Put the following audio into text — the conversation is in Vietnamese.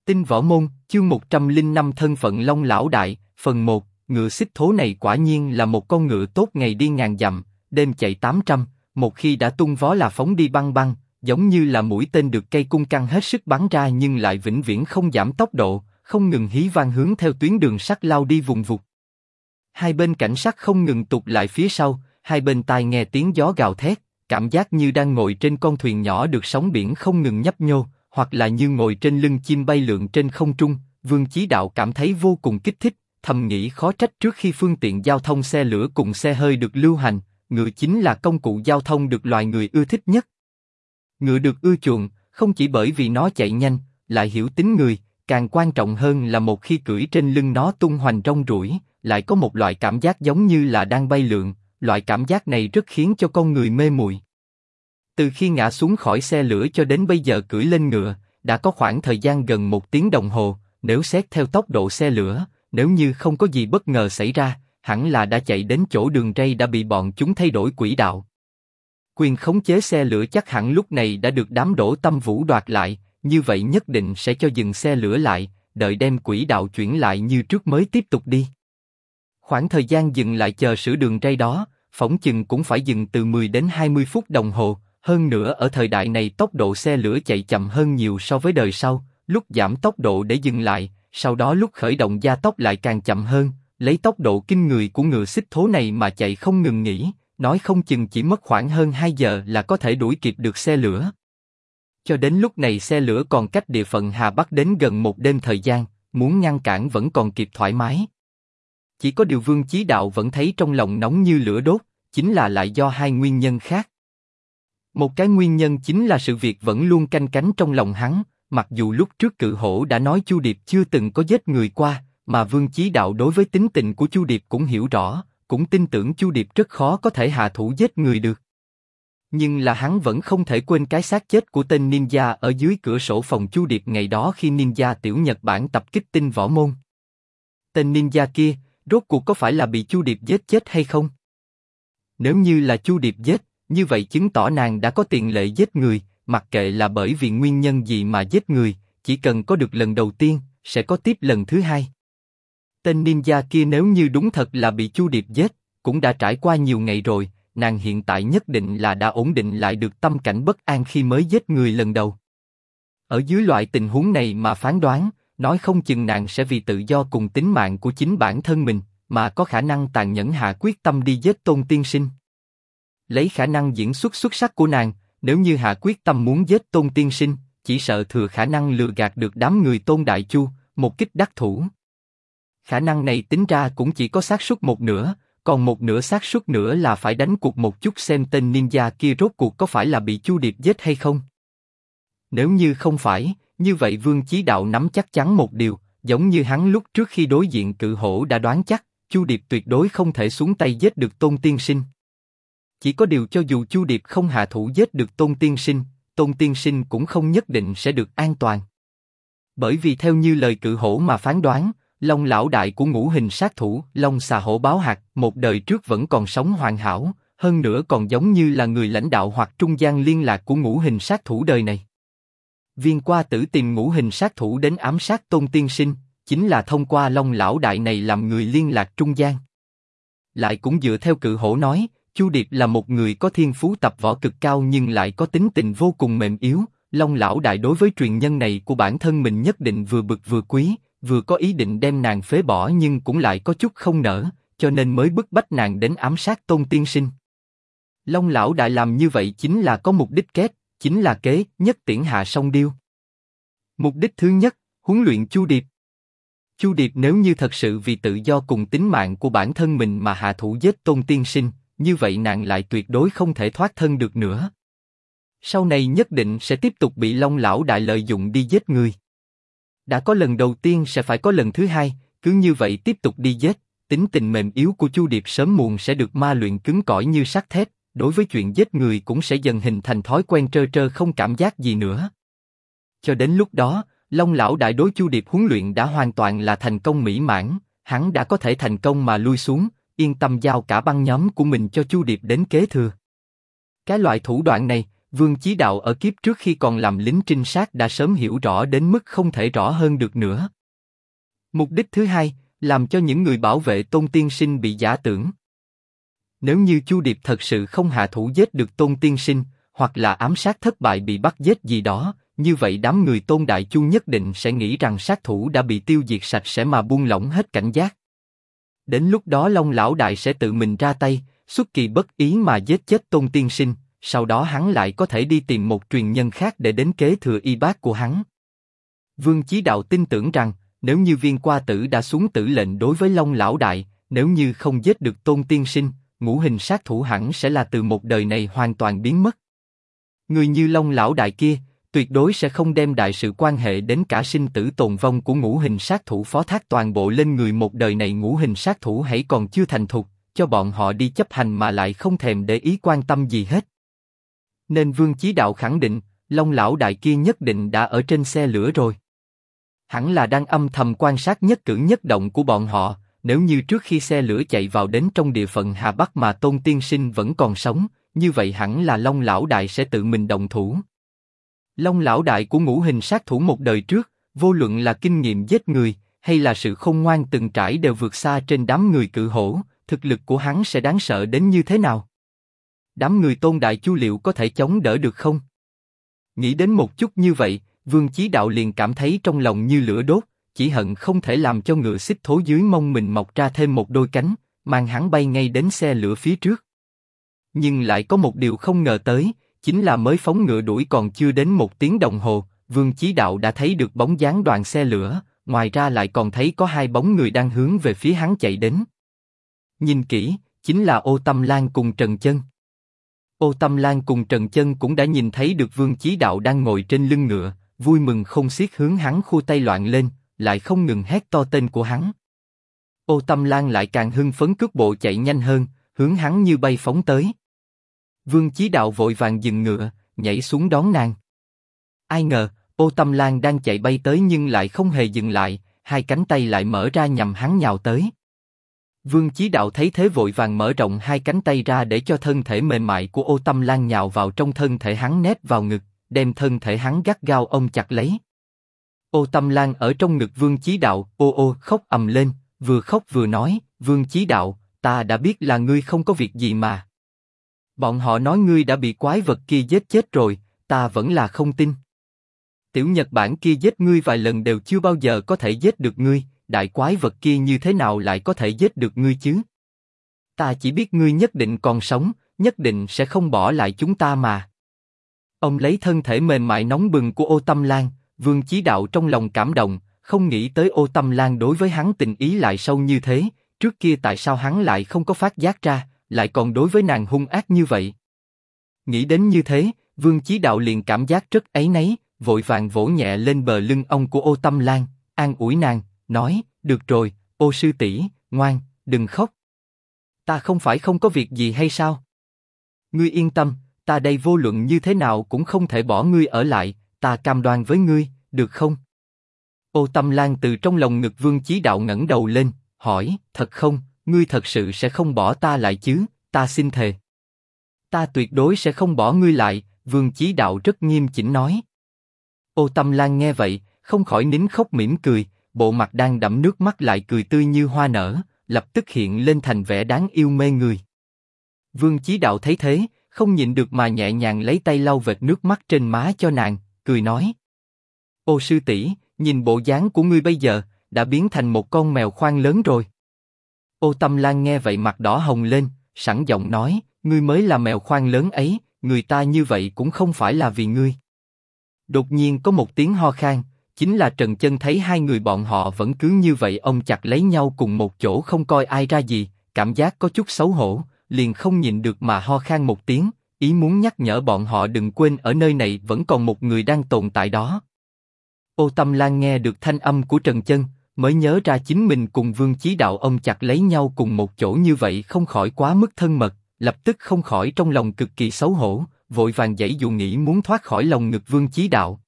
Tinh Võ Môn, chương 105 thân phận Long Lão Đại, phần 1, ngựa xích thố này quả nhiên là một con ngựa tốt, ngày đi ngàn dặm, đêm chạy 800, một khi đã tung vó là phóng đi băng băng, giống như là mũi tên được cây cung căng hết sức bắn ra nhưng lại vĩnh viễn không giảm tốc độ, không ngừng hí vang hướng theo tuyến đường sắt lao đi vùng vụt. Hai bên cảnh sát không ngừng tụt lại phía sau, hai bên tai nghe tiếng gió gào thét, cảm giác như đang ngồi trên con thuyền nhỏ được sóng biển không ngừng nhấp nhô, hoặc là như ngồi trên lưng chim bay lượn trên không trung. Vương Chí Đạo cảm thấy vô cùng kích thích, thầm nghĩ khó trách trước khi phương tiện giao thông xe lửa cùng xe hơi được lưu hành, ngựa chính là công cụ giao thông được loài người ưa thích nhất. Ngựa được ưa chuộng, không chỉ bởi vì nó chạy nhanh, lại hiểu tính người, càng quan trọng hơn là một khi cưỡi trên lưng nó tung hoành rong ruổi, lại có một loại cảm giác giống như là đang bay lượn, loại cảm giác này rất khiến cho con người mê muội. Từ khi ngã xuống khỏi xe lửa cho đến bây giờ cưỡi lên ngựa, đã có khoảng thời gian gần 1 tiếng đồng hồ, nếu xét theo tốc độ xe lửa, nếu như không có gì bất ngờ xảy ra, hẳn là đã chạy đến chỗ đường ray đã bị bọn chúng thay đổi quỹ đạo. Quyền khống chế xe lửa chắc hẳn lúc này đã được đám Đỗ Tâm Vũ đoạt lại, như vậy nhất định sẽ cho dừng xe lửa lại, đợi đem quỹ đạo chuyển lại như trước mới tiếp tục đi. Khoảng thời gian dừng lại chờ sửa đường ray đó, phỏng chừng cũng phải dừng từ 10 đến 20 phút đồng hồ, hơn nữa ở thời đại này tốc độ xe lửa chạy chậm hơn nhiều so với đời sau, lúc giảm tốc độ để dừng lại, sau đó lúc khởi động gia tốc lại càng chậm hơn, lấy tốc độ kinh người của ngựa xích thố này mà chạy không ngừng nghỉ, nói không chừng chỉ mất khoảng hơn 2 giờ là có thể đuổi kịp được xe lửa. Cho đến lúc này xe lửa còn cách địa phận Hà Bắc đến gần 1 đêm thời gian, muốn ngăn cản vẫn còn kịp thoải mái. Chỉ có điều Vương Chí Đạo vẫn thấy trong lòng nóng như lửa đốt, chính là lại do hai nguyên nhân khác. Một cái nguyên nhân chính là sự việc vẫn luôn canh cánh trong lòng hắn, mặc dù lúc trước Cự Hổ đã nói Chu Điệp chưa từng có giết người qua, mà Vương Chí Đạo đối với tính tình của Chu Điệp cũng hiểu rõ, cũng tin tưởng Chu Điệp rất khó có thể hạ thủ giết người được. Nhưng là hắn vẫn không thể quên cái xác chết của tên ninja ở dưới cửa sổ phòng Chu Điệp ngày đó khi ninja tiểu Nhật Bản tập kích Tinh Võ Môn. Tên ninja kia, rốt cuộc có phải là bị Chu Điệp giết chết hay không? Nếu như là Chu Điệp giết, như vậy chứng tỏ nàng đã có tiền lệ giết người, mặc kệ là bởi vì nguyên nhân gì mà giết người, chỉ cần có được lần đầu tiên, sẽ có tiếp lần thứ hai. Tên ninja kia nếu như đúng thật là bị Chu Điệp giết, cũng đã trải qua nhiều ngày rồi, nàng hiện tại nhất định là đã ổn định lại được tâm cảnh bất an khi mới giết người lần đầu. Ở dưới loại tình huống này mà phán đoán, nói không chừng nàng sẽ vì tự do cùng tính mạng của chính bản thân mình, mà có khả năng tàn nhẫn hạ quyết tâm đi giết Tôn Tiên Sinh. Lấy khả năng diễn xuất xuất sắc của nàng, nếu như hạ quyết tâm muốn giết Tôn Tiên Sinh, chỉ sợ thừa khả năng lừa gạt được đám người Tôn Đại Chu, một kích đắc thủ. Khả năng này tính ra cũng chỉ có xác suất 1/2, còn 1/2 xác suất nữa là phải đánh cuộc một chút xem tên ninja kia rốt cuộc có phải là bị Chu Điệp giết hay không. Nếu như không phải, như vậy Vương Chí Đạo nắm chắc chắn một điều, giống như hắn lúc trước khi đối diện Cự Hổ đã đoán chắc, Chu Điệp tuyệt đối không thể xuống tay giết được Tôn Tiên Sinh. Chỉ có điều cho dù Chu Điệp không hạ thủ giết được Tôn Tiên Sinh cũng không nhất định sẽ được an toàn. Bởi vì theo như lời Cự Hổ mà phán đoán, Long Lão Đại của ngũ hình sát thủ Long Xà Hổ Báo Hạc một đời trước vẫn còn sống hoàn hảo, hơn nữa còn giống như là người lãnh đạo hoặc trung gian liên lạc của ngũ hình sát thủ đời này. Viên Qua Tử tìm ngũ hình sát thủ đến ám sát Tôn Tiên Sinh, chính là thông qua Long Lão Đại này làm người liên lạc trung gian. Lại cũng dựa theo Cự Hổ nói, Chu Điệp là một người có thiên phú tập võ cực cao nhưng lại có tính tình vô cùng mềm yếu. Long Lão Đại đối với truyền nhân này của bản thân mình nhất định vừa bực vừa quý, vừa có ý định đem nàng phế bỏ nhưng cũng lại có chút không nỡ, cho nên mới bức bách nàng đến ám sát Tôn Tiên Sinh. Long Lão Đại làm như vậy chính là có mục đích kép, chính là kế nhất tiễn hạ song điêu. Mục đích thứ nhất, huấn luyện Chu Điệp. Chu Điệp nếu như thật sự vì tự do cùng tính mạng của bản thân mình mà hạ thủ giết Tôn Tiên Sinh, như vậy nàng lại tuyệt đối không thể thoát thân được nữa. Sau này nhất định sẽ tiếp tục bị Long Lão Đại lợi dụng đi giết người. Đã có lần đầu tiên sẽ phải có lần thứ hai, cứ như vậy tiếp tục đi giết, tính tình mềm yếu của Chu Điệp sớm muộn sẽ được ma luyện cứng cỏi như sắt thép, đối với chuyện giết người cũng sẽ dần hình thành thói quen trơ trơ không cảm giác gì nữa. Cho đến lúc đó, Long Lão Đại đối Chu Điệp huấn luyện đã hoàn toàn là thành công mỹ mãn, hắn đã có thể thành công mà lui xuống, yên tâm giao cả băng nhóm của mình cho Chu Điệp đến kế thừa. Cái loại thủ đoạn này, Vương Chí Đạo ở kiếp trước khi còn làm lính trinh sát đã sớm hiểu rõ đến mức không thể rõ hơn được nữa. Mục đích thứ hai, làm cho những người bảo vệ Tôn Tiên Sinh bị giả tưởng. Nếu như Chu Điệp thật sự không hạ thủ giết được Tôn Tiên Sinh, hoặc là ám sát thất bại bị bắt giết gì đó, như vậy đám người Tôn Đại Chu nhất định sẽ nghĩ rằng sát thủ đã bị tiêu diệt sạch sẽ mà buông lỏng hết cảnh giác. Đến lúc đó Long Lão Đại sẽ tự mình ra tay, xuất kỳ bất ý mà giết chết Tôn Tiên Sinh, sau đó hắn lại có thể đi tìm một truyền nhân khác để đến kế thừa y bát của hắn. Vương Chí Đạo tin tưởng rằng, nếu như Viên Qua Tử đã xuống tử lệnh đối với Long Lão Đại, nếu như không giết được Tôn Tiên Sinh, ngũ hình sát thủ hẳn sẽ là từ một đời này hoàn toàn biến mất. Người như Long Lão Đại kia, tuyệt đối sẽ không đem đại sự quan hệ đến cả sinh tử tồn vong của ngũ hình sát thủ phó thác toàn bộ lên người một đời này ngũ hình sát thủ hãy còn chưa thành thục, cho bọn họ đi chấp hành mà lại không thèm để ý quan tâm gì hết. Nên Vương Chí Đạo khẳng định, Long Lão Đại kia nhất định đã ở trên xe lửa rồi. Hẳn là đang âm thầm quan sát nhất cử nhất động của bọn họ, nếu như trước khi xe lửa chạy vào đến trong địa phận Hà Bắc mà Tôn Tiên Sinh vẫn còn sống, như vậy hẳn là Long Lão Đại sẽ tự mình động thủ. Long Lão Đại của ngũ hình sát thủ một đời trước, vô luận là kinh nghiệm giết người, hay là sự khôn ngoan từng trải đều vượt xa trên đám người cự hổ, thực lực của hắn sẽ đáng sợ đến như thế nào? Đám người Tôn Đại Chu liệu có thể chống đỡ được không? Nghĩ đến một chút như vậy, Vương Chí Đạo liền cảm thấy trong lòng như lửa đốt, chỉ hận không thể làm cho ngựa xích thố dưới mông mình mọc ra thêm một đôi cánh, mang hắn bay ngay đến xe lửa phía trước. Nhưng lại có một điều không ngờ tới, chính là mới phóng ngựa đuổi còn chưa đến 1 tiếng đồng hồ, Vương Chí Đạo đã thấy được bóng dáng đoàn xe lửa, ngoài ra lại còn thấy có 2 bóng người đang hướng về phía hắn chạy đến. Nhìn kỹ, chính là Ô Tâm Lan cùng Trần Chân. Ô Tâm Lan cùng Trần Chân cũng đã nhìn thấy được Vương Chí Đạo đang ngồi trên lưng ngựa, vui mừng không xiết hướng hắn khua tay loạn lên, lại không ngừng hét to tên của hắn. Ô Tâm Lan lại càng hưng phấn cước bộ chạy nhanh hơn, hướng hắn như bay phóng tới. Vương Chí Đạo vội vàng dừng ngựa, nhảy xuống đón nàng. Ai ngờ, Ô Tâm Lan đang chạy bay tới nhưng lại không hề dừng lại, 2 cánh tay lại mở ra nhằm hắn nhào tới. Vương Chí Đạo thấy thế vội vàng mở rộng 2 cánh tay ra để cho thân thể mềm mại của Ô Tâm Lan nhào vào trong thân thể hắn nép vào ngực, đem thân thể hắn gắt gao ôm chặt lấy. Ô Tâm Lan ở trong ngực Vương Chí Đạo, ô ô khóc ầm lên, vừa khóc vừa nói, Vương Chí Đạo, ta đã biết là ngươi không có việc gì mà. Bọn họ nói ngươi đã bị quái vật kia giết chết rồi, ta vẫn là không tin. Tiểu Nhật Bản kia giết ngươi vài lần đều chưa bao giờ có thể giết được ngươi, đại quái vật kia như thế nào lại có thể giết được ngươi chứ? Ta chỉ biết ngươi nhất định còn sống, nhất định sẽ không bỏ lại chúng ta mà. Ông lấy thân thể mềm mại nóng bừng của Ô Tâm Lan, Vương Chí Đạo trong lòng cảm động, không nghĩ tới Ô Tâm Lan đối với hắn tình ý lại sâu như thế, trước kia tại sao hắn lại không có phát giác ra, lại còn đối với nàng hung ác như vậy. Nghĩ đến như thế, Vương Chí Đạo liền cảm giác rất áy náy, vội vàng vỗ nhẹ lên bờ lưng ông của Ô Tâm Lan, an ủi nàng, nói, được rồi, Ô sư tỷ, ngoan, đừng khóc. Ta không phải không có việc gì hay sao? Ngươi yên tâm, ta đây vô luận như thế nào cũng không thể bỏ ngươi ở lại, ta cam đoan với ngươi, được không? Ô Tâm Lan từ trong lòng ngực Vương Chí Đạo ngẩng đầu lên, hỏi, thật không, ngươi thật sự sẽ không bỏ ta lại chứ? Ta xin thề. Ta tuyệt đối sẽ không bỏ ngươi lại, Vương Chí Đạo rất nghiêm chỉnh nói. Ô Tâm Lan nghe vậy, không khỏi nín khóc mỉm cười, bộ mặt đang đẫm nước mắt lại cười tươi như hoa nở, lập tức hiện lên thành vẻ đáng yêu mê người. Vương Chí Đạo thấy thế, không nhịn được mà nhẹ nhàng lấy tay lau vệt nước mắt trên má cho nàng, cười nói: Ô sư tỷ, nhìn bộ dáng của ngươi bây giờ, đã biến thành một con mèo khoang lớn rồi. Ô Tâm Lan nghe vậy mặt đỏ hồng lên, sẵn giọng nói: ngươi mới là mèo khoang lớn ấy, người ta như vậy cũng không phải là vì ngươi. Đột nhiên có một tiếng ho khan, chính là Trần Chân thấy 2 người bọn họ vẫn cứ như vậy ôm chặt lấy nhau cùng một chỗ không coi ai ra gì, cảm giác có chút xấu hổ, liền không nhịn được mà ho khan một tiếng, ý muốn nhắc nhở bọn họ đừng quên ở nơi này vẫn còn một người đang tồn tại đó. Ô Tâm Lan nghe được thanh âm của Trần Chân, mới nhớ ra chính mình cùng Vương Chí Đạo ôm chặt lấy nhau cùng một chỗ như vậy không khỏi quá mức thân mật, lập tức không khỏi trong lòng cực kỳ xấu hổ, vội vàng giãy dụ nghĩ muốn thoát khỏi lòng ngực Vương Chí Đạo.